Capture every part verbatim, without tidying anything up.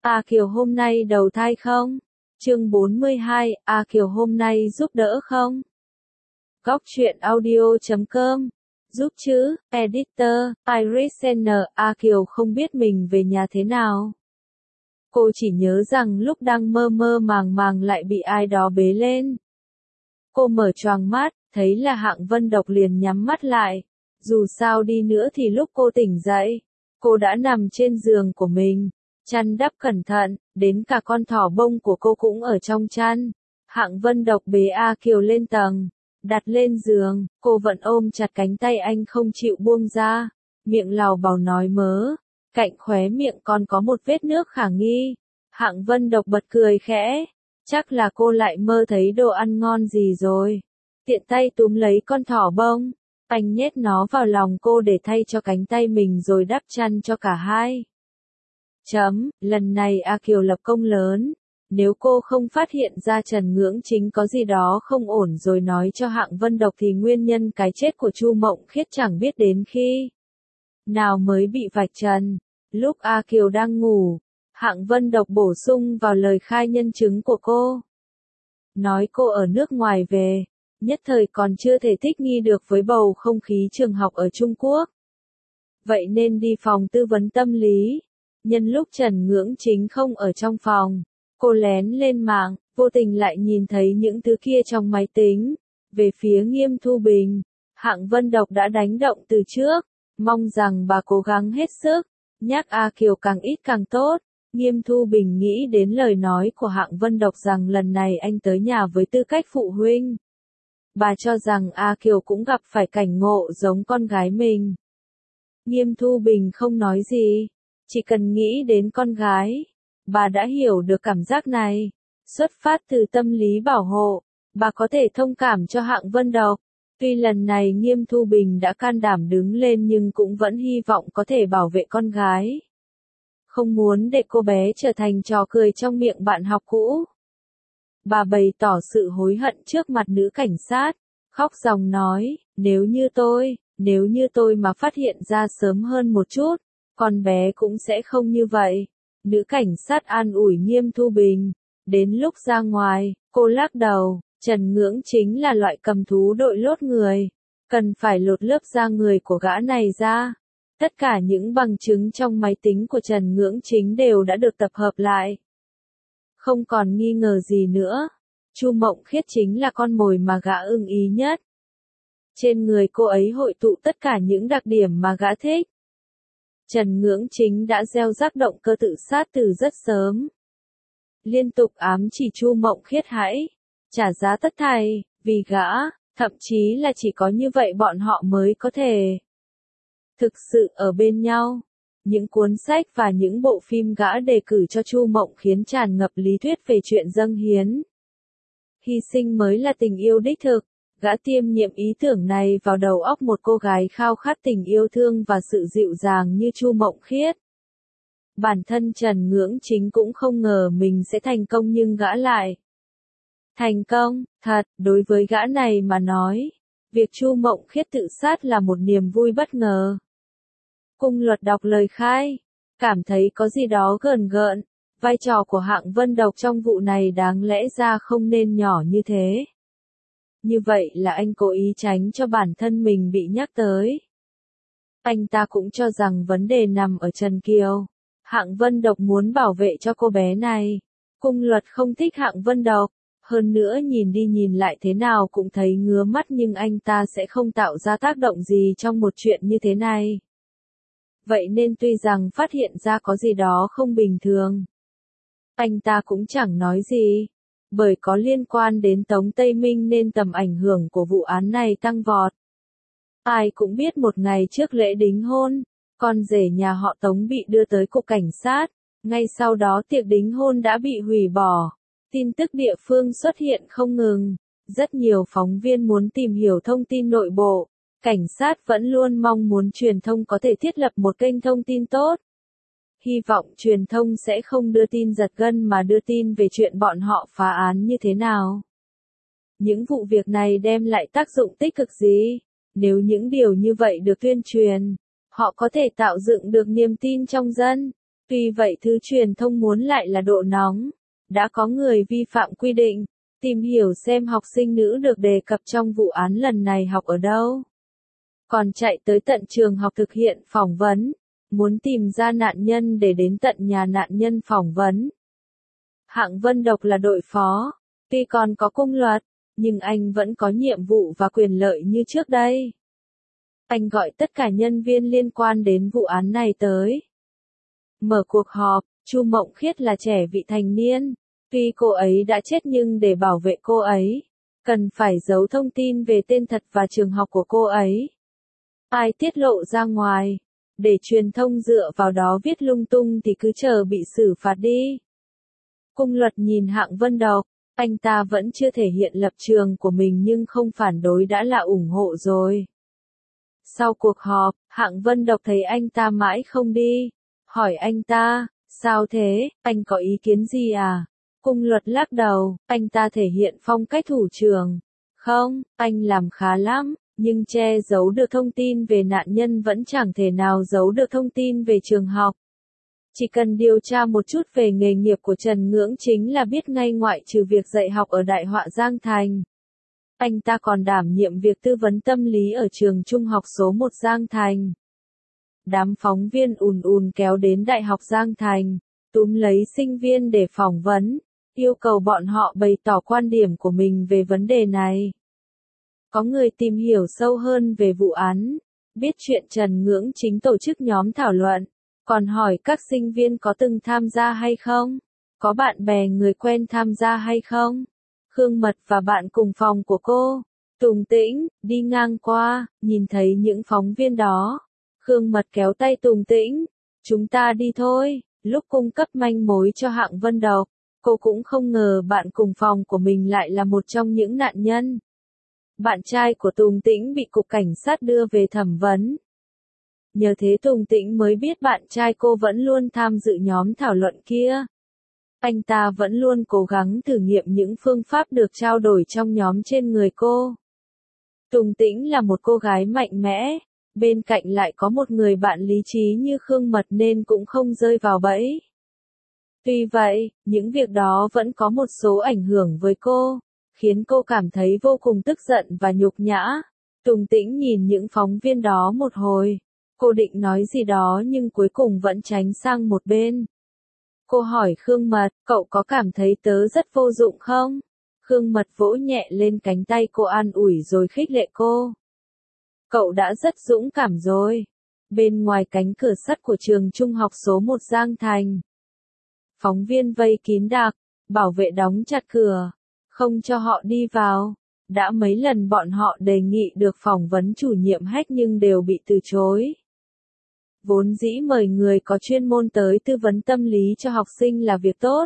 A Kiều hôm nay đầu thai không? Chương bốn mươi hai, A Kiều hôm nay giúp đỡ không? Góc truyện audio chấm com Giúp chữ, Editor, Iris N. A Kiều không biết mình về nhà thế nào. Cô chỉ nhớ rằng lúc đang mơ mơ màng màng lại bị ai đó bế lên. Cô mở choàng mắt, thấy là Hạng Vân Độc liền nhắm mắt lại. Dù sao đi nữa thì lúc cô tỉnh dậy, cô đã nằm trên giường của mình, chăn đắp cẩn thận, đến cả con thỏ bông của cô cũng ở trong chăn. Hạng Vân Độc bế A Kiều lên tầng, đặt lên giường, cô vẫn ôm chặt cánh tay anh không chịu buông ra, miệng lào bào nói mớ, cạnh khóe miệng còn có một vết nước khả nghi. Hạng Vân Độc bật cười khẽ, chắc là cô lại mơ thấy đồ ăn ngon gì rồi. Tiện tay túm lấy con thỏ bông, anh nhét nó vào lòng cô để thay cho cánh tay mình rồi đắp chăn cho cả hai. Chấm, lần này A Kiều lập công lớn. Nếu cô không phát hiện ra Trần Ngưỡng Chính có gì đó không ổn rồi nói cho Hạng Vân Độc thì nguyên nhân cái chết của Chu Mộng Khiết chẳng biết đến khi nào mới bị vạch trần. Lúc A Kiều đang ngủ, Hạng Vân Độc bổ sung vào lời khai nhân chứng của cô. Nói cô ở nước ngoài về, nhất thời còn chưa thể thích nghi được với bầu không khí trường học ở Trung Quốc. Vậy nên đi phòng tư vấn tâm lý. Nhân lúc Trần Ngưỡng Chính không ở trong phòng, cô lén lên mạng, vô tình lại nhìn thấy những thứ kia trong máy tính. Về phía Nghiêm Thu Bình, Hạng Vân Độc đã đánh động từ trước, mong rằng bà cố gắng hết sức, nhắc A Kiều càng ít càng tốt. Nghiêm Thu Bình nghĩ đến lời nói của Hạng Vân Độc rằng lần này anh tới nhà với tư cách phụ huynh. Bà cho rằng A Kiều cũng gặp phải cảnh ngộ giống con gái mình. Nghiêm Thu Bình không nói gì, chỉ cần nghĩ đến con gái. Bà đã hiểu được cảm giác này, xuất phát từ tâm lý bảo hộ, bà có thể thông cảm cho Hạng Vân Độc. Tuy lần này Nghiêm Thu Bình đã can đảm đứng lên nhưng cũng vẫn hy vọng có thể bảo vệ con gái. Không muốn để cô bé trở thành trò cười trong miệng bạn học cũ. Bà bày tỏ sự hối hận trước mặt nữ cảnh sát, khóc ròng nói, nếu như tôi, nếu như tôi mà phát hiện ra sớm hơn một chút, con bé cũng sẽ không như vậy. Nữ cảnh sát an ủi Nghiêm Thu Bình. Đến lúc ra ngoài, cô lắc đầu, Trần Ngưỡng Chính là loại cầm thú đội lốt người. Cần phải lột lớp da người của gã này ra. Tất cả những bằng chứng trong máy tính của Trần Ngưỡng Chính đều đã được tập hợp lại. Không còn nghi ngờ gì nữa. Chu Mộng Khiết chính là con mồi mà gã ưng ý nhất. Trên người cô ấy hội tụ tất cả những đặc điểm mà gã thích. Trần Ngưỡng Chính đã gieo rắc động cơ tự sát từ rất sớm. Liên tục ám chỉ Chu Mộng Khiết hãy trả giá tất thảy vì gã, thậm chí là chỉ có như vậy bọn họ mới có thể thực sự ở bên nhau. Những cuốn sách và những bộ phim gã đề cử cho Chu Mộng khiến tràn ngập lý thuyết về chuyện dâng hiến. Hy sinh mới là tình yêu đích thực. Gã tiêm nhiễm ý tưởng này vào đầu óc một cô gái khao khát tình yêu thương và sự dịu dàng như Chu Mộng Khiết. Bản thân Trần Ngưỡng Chính cũng không ngờ mình sẽ thành công nhưng gã lại thành công, thật, đối với gã này mà nói, việc Chu Mộng Khiết tự sát là một niềm vui bất ngờ. Cung Luật đọc lời khai, cảm thấy có gì đó gờn gợn, vai trò của Hạng Vân Độc trong vụ này đáng lẽ ra không nên nhỏ như thế. Như vậy là anh cố ý tránh cho bản thân mình bị nhắc tới. Anh ta cũng cho rằng vấn đề nằm ở Trần Kiều. Hạng Vân Độc muốn bảo vệ cho cô bé này. Cung Luật không thích Hạng Vân Độc. Hơn nữa nhìn đi nhìn lại thế nào cũng thấy ngứa mắt nhưng anh ta sẽ không tạo ra tác động gì trong một chuyện như thế này. Vậy nên tuy rằng phát hiện ra có gì đó không bình thường, anh ta cũng chẳng nói gì. Bởi có liên quan đến Tống Tây Minh nên tầm ảnh hưởng của vụ án này tăng vọt. Ai cũng biết một ngày trước lễ đính hôn, con rể nhà họ Tống bị đưa tới cục cảnh sát, ngay sau đó tiệc đính hôn đã bị hủy bỏ. Tin tức địa phương xuất hiện không ngừng, rất nhiều phóng viên muốn tìm hiểu thông tin nội bộ, cảnh sát vẫn luôn mong muốn truyền thông có thể thiết lập một kênh thông tin tốt. Hy vọng truyền thông sẽ không đưa tin giật gân mà đưa tin về chuyện bọn họ phá án như thế nào. Những vụ việc này đem lại tác dụng tích cực gì? Nếu những điều như vậy được tuyên truyền, họ có thể tạo dựng được niềm tin trong dân. Tuy vậy thứ truyền thông muốn lại là độ nóng. Đã có người vi phạm quy định, tìm hiểu xem học sinh nữ được đề cập trong vụ án lần này học ở đâu. Còn chạy tới tận trường học thực hiện phỏng vấn, muốn tìm ra nạn nhân để đến tận nhà nạn nhân phỏng vấn. Hạng Vân Độc là đội phó, tuy còn có cung luật, nhưng anh vẫn có nhiệm vụ và quyền lợi như trước đây. Anh gọi tất cả nhân viên liên quan đến vụ án này tới. Mở cuộc họp, Chu Mộng Khiết là trẻ vị thành niên. Tuy cô ấy đã chết nhưng để bảo vệ cô ấy, cần phải giấu thông tin về tên thật và trường học của cô ấy. Ai tiết lộ ra ngoài, để truyền thông dựa vào đó viết lung tung thì cứ chờ bị xử phạt đi. Cung luật nhìn Hạng Vân Độc, anh ta vẫn chưa thể hiện lập trường của mình nhưng không phản đối đã là ủng hộ rồi. Sau cuộc họp, Hạng Vân Độc thấy anh ta mãi không đi, hỏi anh ta, sao thế, anh có ý kiến gì à? Cung luật lắc đầu, anh ta thể hiện phong cách thủ trưởng. Không, anh làm khá lắm, nhưng che giấu được thông tin về nạn nhân vẫn chẳng thể nào giấu được thông tin về trường học. Chỉ cần điều tra một chút về nghề nghiệp của Trần Ngưỡng chính là biết ngay ngoại trừ việc dạy học ở Đại Họa Giang Thành. Anh ta còn đảm nhiệm việc tư vấn tâm lý ở trường trung học số một Giang Thành. Đám phóng viên ùn ùn kéo đến Đại học Giang Thành, túm lấy sinh viên để phỏng vấn, yêu cầu bọn họ bày tỏ quan điểm của mình về vấn đề này. Có người tìm hiểu sâu hơn về vụ án, biết chuyện Trần Ngưỡng chính tổ chức nhóm thảo luận, còn hỏi các sinh viên có từng tham gia hay không, có bạn bè người quen tham gia hay không. Khương Mật và bạn cùng phòng của cô, Tùng Tĩnh, đi ngang qua, nhìn thấy những phóng viên đó. Khương Mật kéo tay Tùng Tĩnh, chúng ta đi thôi, lúc cung cấp manh mối cho Hạng Vân Độc, cô cũng không ngờ bạn cùng phòng của mình lại là một trong những nạn nhân. Bạn trai của Tùng Tĩnh bị cục cảnh sát đưa về thẩm vấn. Nhờ thế Tùng Tĩnh mới biết bạn trai cô vẫn luôn tham dự nhóm thảo luận kia. Anh ta vẫn luôn cố gắng thử nghiệm những phương pháp được trao đổi trong nhóm trên người cô. Tùng Tĩnh là một cô gái mạnh mẽ, bên cạnh lại có một người bạn lý trí như Khương Mật nên cũng không rơi vào bẫy. Tuy vậy, những việc đó vẫn có một số ảnh hưởng với cô, khiến cô cảm thấy vô cùng tức giận và nhục nhã. Tùng Tĩnh nhìn những phóng viên đó một hồi, cô định nói gì đó nhưng cuối cùng vẫn tránh sang một bên. Cô hỏi Khương Mật, cậu có cảm thấy tớ rất vô dụng không? Khương Mật vỗ nhẹ lên cánh tay cô an ủi rồi khích lệ cô. Cậu đã rất dũng cảm rồi. Bên ngoài cánh cửa sắt của trường trung học số một Giang Thành, phóng viên vây kín đặc, bảo vệ đóng chặt cửa, không cho họ đi vào. Đã mấy lần bọn họ đề nghị được phỏng vấn chủ nhiệm Hách nhưng đều bị từ chối. Vốn dĩ mời người có chuyên môn tới tư vấn tâm lý cho học sinh là việc tốt.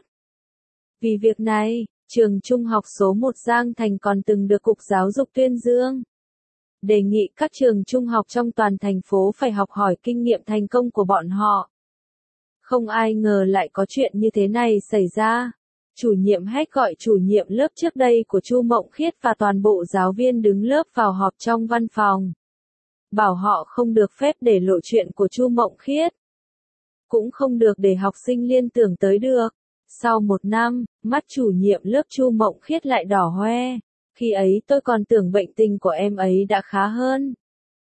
Vì việc này, trường trung học số một Giang Thành còn từng được Cục Giáo dục tuyên dương. Đề nghị các trường trung học trong toàn thành phố phải học hỏi kinh nghiệm thành công của bọn họ. Không ai ngờ lại có chuyện như thế này xảy ra. Chủ nhiệm Hách gọi chủ nhiệm lớp trước đây của Chu Mộng Khiết và toàn bộ giáo viên đứng lớp vào họp trong văn phòng. Bảo họ không được phép để lộ chuyện của Chu Mộng Khiết. Cũng không được để học sinh liên tưởng tới được. Sau một năm, mắt chủ nhiệm lớp Chu Mộng Khiết lại đỏ hoe. Khi ấy tôi còn tưởng bệnh tình của em ấy đã khá hơn.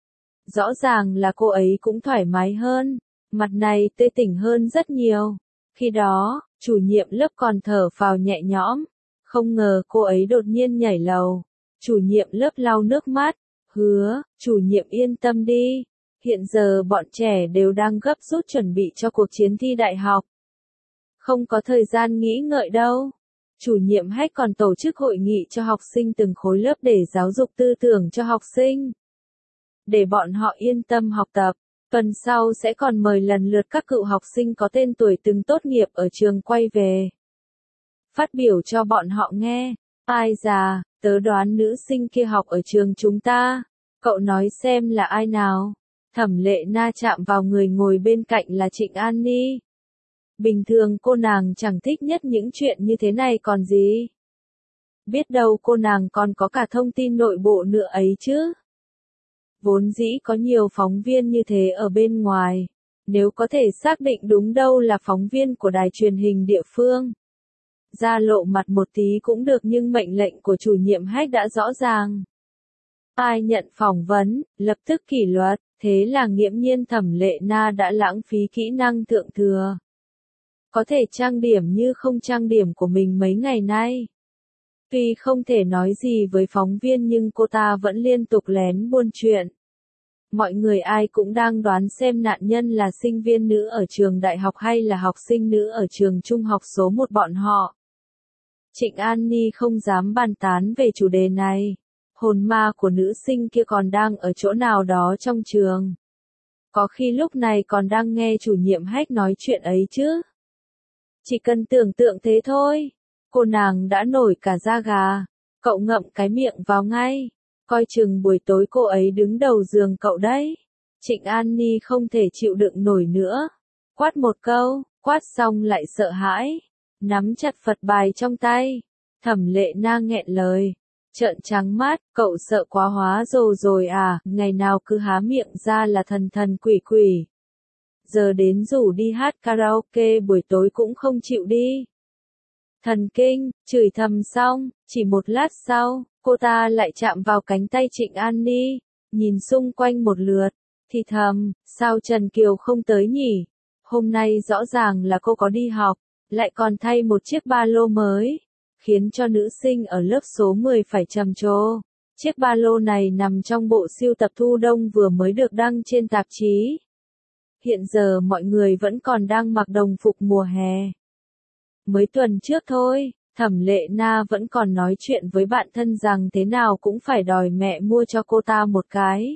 Rõ ràng là cô ấy cũng thoải mái hơn. Mặt này tươi tỉnh hơn rất nhiều. Khi đó, chủ nhiệm lớp còn thở phào nhẹ nhõm. Không ngờ cô ấy đột nhiên nhảy lầu. Chủ nhiệm lớp lau nước mắt. Hứa, chủ nhiệm yên tâm đi. Hiện giờ bọn trẻ đều đang gấp rút chuẩn bị cho cuộc chiến thi đại học. Không có thời gian nghĩ ngợi đâu. Chủ nhiệm Hách còn tổ chức hội nghị cho học sinh từng khối lớp để giáo dục tư tưởng cho học sinh. Để bọn họ yên tâm học tập. Tuần sau sẽ còn mời lần lượt các cựu học sinh có tên tuổi từng tốt nghiệp ở trường quay về. Phát biểu cho bọn họ nghe. Ai già, tớ đoán nữ sinh kia học ở trường chúng ta. Cậu nói xem là ai nào? Thẩm Lệ Na chạm vào người ngồi bên cạnh là Trịnh An Ni. Bình thường cô nàng chẳng thích nhất những chuyện như thế này còn gì. Biết đâu cô nàng còn có cả thông tin nội bộ nữa ấy chứ. Vốn dĩ có nhiều phóng viên như thế ở bên ngoài. Nếu có thể xác định đúng đâu là phóng viên của đài truyền hình địa phương. Ra lộ mặt một tí cũng được nhưng mệnh lệnh của chủ nhiệm Hách đã rõ ràng. Ai nhận phỏng vấn, lập tức kỷ luật, thế là nghiễm nhiên Thẩm Lệ Na đã lãng phí kỹ năng thượng thừa. Có thể trang điểm như không trang điểm của mình mấy ngày nay. Tuy không thể nói gì với phóng viên nhưng cô ta vẫn liên tục lén buôn chuyện. Mọi người ai cũng đang đoán xem nạn nhân là sinh viên nữ ở trường đại học hay là học sinh nữ ở trường trung học số một bọn họ. Trịnh An Ni không dám bàn tán về chủ đề này. Hồn ma của nữ sinh kia còn đang ở chỗ nào đó trong trường. Có khi lúc này còn đang nghe chủ nhiệm Hách nói chuyện ấy chứ. Chỉ cần tưởng tượng thế thôi. Cô nàng đã nổi cả da gà. Cậu ngậm cái miệng vào ngay. Coi chừng buổi tối cô ấy đứng đầu giường cậu đấy. Trịnh An Ni không thể chịu đựng nổi nữa. Quát một câu, quát xong lại sợ hãi. Nắm chặt Phật bài trong tay. Thẩm Lệ Na nghẹn lời. Trợn trắng mắt, cậu sợ quá hóa rồ rồi à, ngày nào cứ há miệng ra là thần thần quỷ quỷ. Giờ đến rủ đi hát karaoke buổi tối cũng không chịu đi. Thần kinh, chửi thầm xong, chỉ một lát sau, cô ta lại chạm vào cánh tay Trịnh An Ni, nhìn xung quanh một lượt, thì thầm, sao Trần Kiều không tới nhỉ? Hôm nay rõ ràng là cô có đi học, lại còn thay một chiếc ba lô mới, khiến cho nữ sinh ở lớp số mười phải trầm trồ. Chiếc ba lô này nằm trong bộ sưu tập thu đông vừa mới được đăng trên tạp chí. Hiện giờ mọi người vẫn còn đang mặc đồng phục mùa hè. Mấy tuần trước thôi, Thẩm Lệ Na vẫn còn nói chuyện với bạn thân rằng thế nào cũng phải đòi mẹ mua cho cô ta một cái.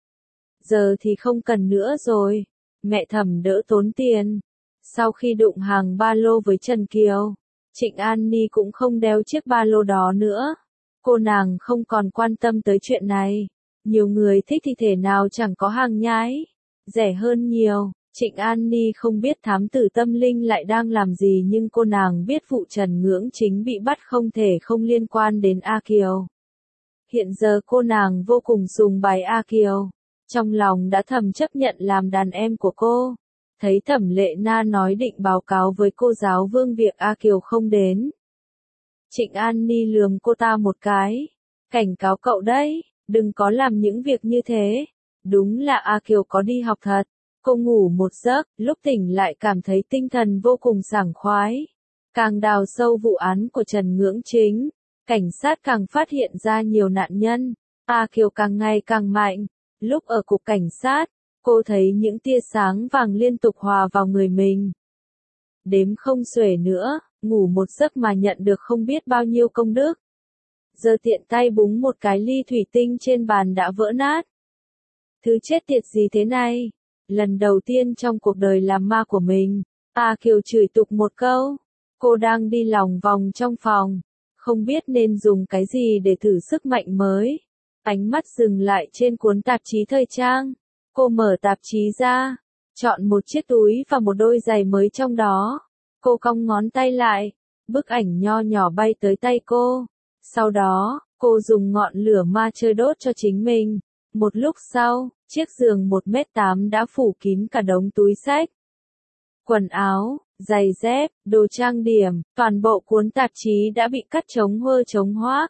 Giờ thì không cần nữa rồi, mẹ Thẩm đỡ tốn tiền. Sau khi đụng hàng ba lô với Trần Kiều, Trịnh An Ni cũng không đeo chiếc ba lô đó nữa. Cô nàng không còn quan tâm tới chuyện này. Nhiều người thích thì thể nào chẳng có hàng nhái. Rẻ hơn nhiều. Trịnh An Ni không biết thám tử tâm linh lại đang làm gì nhưng cô nàng biết vụ Trần Ngưỡng Chính bị bắt không thể không liên quan đến A Kiều. Hiện giờ cô nàng vô cùng sùng bái A Kiều. Trong lòng đã thầm chấp nhận làm đàn em của cô. Thấy Thẩm Lệ Na nói định báo cáo với cô giáo Vương việc A Kiều không đến. Trịnh An Ni lườm cô ta một cái. Cảnh cáo cậu đấy, đừng có làm những việc như thế. Đúng là A Kiều có đi học thật. Cô ngủ một giấc, lúc tỉnh lại cảm thấy tinh thần vô cùng sảng khoái. Càng đào sâu vụ án của Trần Ngưỡng Chính, cảnh sát càng phát hiện ra nhiều nạn nhân. A Kiều càng ngày càng mạnh. Lúc ở cục cảnh sát, cô thấy những tia sáng vàng liên tục hòa vào người mình. Đếm không xuể nữa, ngủ một giấc mà nhận được không biết bao nhiêu công đức. Giờ tiện tay búng một cái ly thủy tinh trên bàn đã vỡ nát. Thứ chết tiệt gì thế này? Lần đầu tiên trong cuộc đời làm ma của mình, A Kiều chửi tục một câu. Cô đang đi lòng vòng trong phòng, không biết nên dùng cái gì để thử sức mạnh mới. Ánh mắt dừng lại trên cuốn tạp chí thời trang. Cô mở tạp chí ra, chọn một chiếc túi và một đôi giày mới trong đó. Cô cong ngón tay lại, bức ảnh nho nhỏ bay tới tay cô. Sau đó, cô dùng ngọn lửa ma chơi đốt cho chính mình. Một lúc sau, chiếc giường một mét tám đã phủ kín cả đống túi xách. Quần áo, giày dép, đồ trang điểm, toàn bộ cuốn tạp chí đã bị cắt trống hơ trống hoác.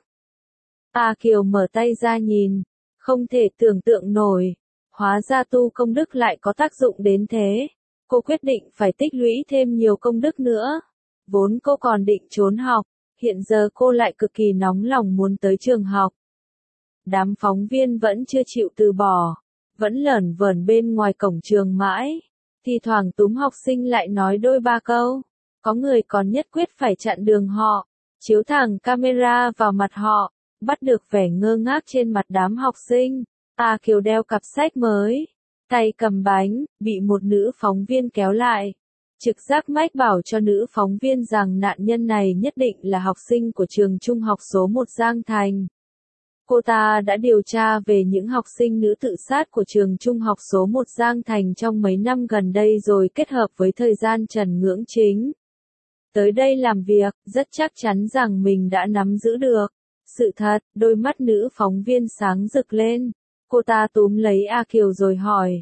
A Kiều mở tay ra nhìn, không thể tưởng tượng nổi. Hóa ra tu công đức lại có tác dụng đến thế. Cô quyết định phải tích lũy thêm nhiều công đức nữa. Vốn cô còn định trốn học, hiện giờ cô lại cực kỳ nóng lòng muốn tới trường học. Đám phóng viên vẫn chưa chịu từ bỏ, vẫn lởn vởn bên ngoài cổng trường mãi. Thì thoảng túm học sinh lại nói đôi ba câu. Có người còn nhất quyết phải chặn đường họ, chiếu thẳng camera vào mặt họ, bắt được vẻ ngơ ngác trên mặt đám học sinh. A Kiều đeo cặp sách mới, tay cầm bánh, bị một nữ phóng viên kéo lại. Trực giác mách bảo cho nữ phóng viên rằng nạn nhân này nhất định là học sinh của trường trung học số một Giang Thành. Cô ta đã điều tra về những học sinh nữ tự sát của trường trung học số một Giang Thành trong mấy năm gần đây rồi kết hợp với thời gian Trần Ngưỡng Chính. Tới đây làm việc, rất chắc chắn rằng mình đã nắm giữ được. Sự thật, đôi mắt nữ phóng viên sáng rực lên. Cô ta túm lấy A Kiều rồi hỏi.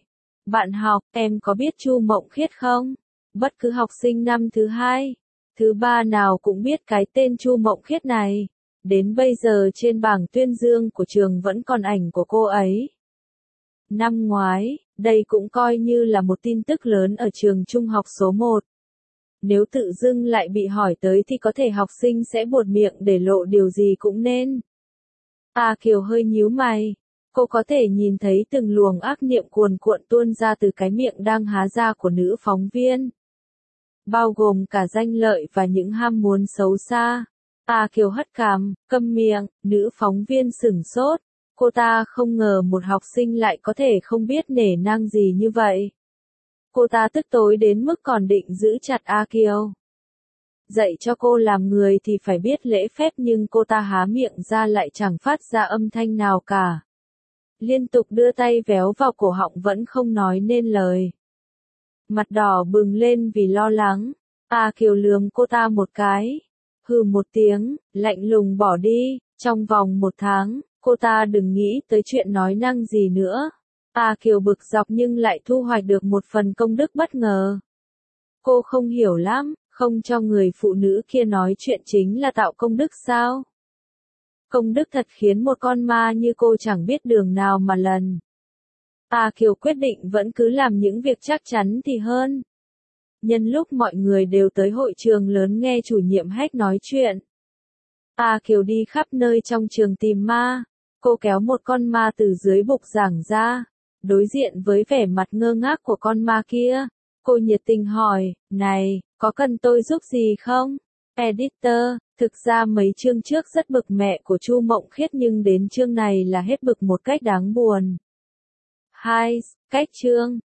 Bạn học, em có biết Chu Mộng Khiết không? Bất cứ học sinh năm thứ hai, thứ ba nào cũng biết cái tên Chu Mộng Khiết này. Đến bây giờ trên bảng tuyên dương của trường vẫn còn ảnh của cô ấy. Năm ngoái, đây cũng coi như là một tin tức lớn ở trường trung học số một. Nếu tự dưng lại bị hỏi tới thì có thể học sinh sẽ buột miệng để lộ điều gì cũng nên. A Kiều hơi nhíu mày. Cô có thể nhìn thấy từng luồng ác niệm cuồn cuộn tuôn ra từ cái miệng đang há ra của nữ phóng viên. Bao gồm cả danh lợi và những ham muốn xấu xa. A Kiều hất cằm, câm miệng, nữ phóng viên sửng sốt. Cô ta không ngờ một học sinh lại có thể không biết nể nang gì như vậy. Cô ta tức tối đến mức còn định giữ chặt A Kiều. Dạy cho cô làm người thì phải biết lễ phép nhưng cô ta há miệng ra lại chẳng phát ra âm thanh nào cả. Liên tục đưa tay véo vào cổ họng vẫn không nói nên lời. Mặt đỏ bừng lên vì lo lắng. A Kiều lườm cô ta một cái. Hừ một tiếng, lạnh lùng bỏ đi. Trong vòng một tháng, cô ta đừng nghĩ tới chuyện nói năng gì nữa. A Kiều bực dọc nhưng lại thu hoạch được một phần công đức bất ngờ. Cô không hiểu lắm, không cho người phụ nữ kia nói chuyện chính là tạo công đức sao? Công đức thật khiến một con ma như cô chẳng biết đường nào mà lần. A Kiều quyết định vẫn cứ làm những việc chắc chắn thì hơn. Nhân lúc mọi người đều tới hội trường lớn nghe chủ nhiệm Hách nói chuyện, A Kiều đi khắp nơi trong trường tìm ma. Cô kéo một con ma từ dưới bục giảng ra. Đối diện với vẻ mặt ngơ ngác của con ma kia, cô nhiệt tình hỏi, này, có cần tôi giúp gì không? Editor, thực ra mấy chương trước rất bực mẹ của Chu Mộng Khiết nhưng đến chương này là hết bực một cách đáng buồn. hai. Cách chương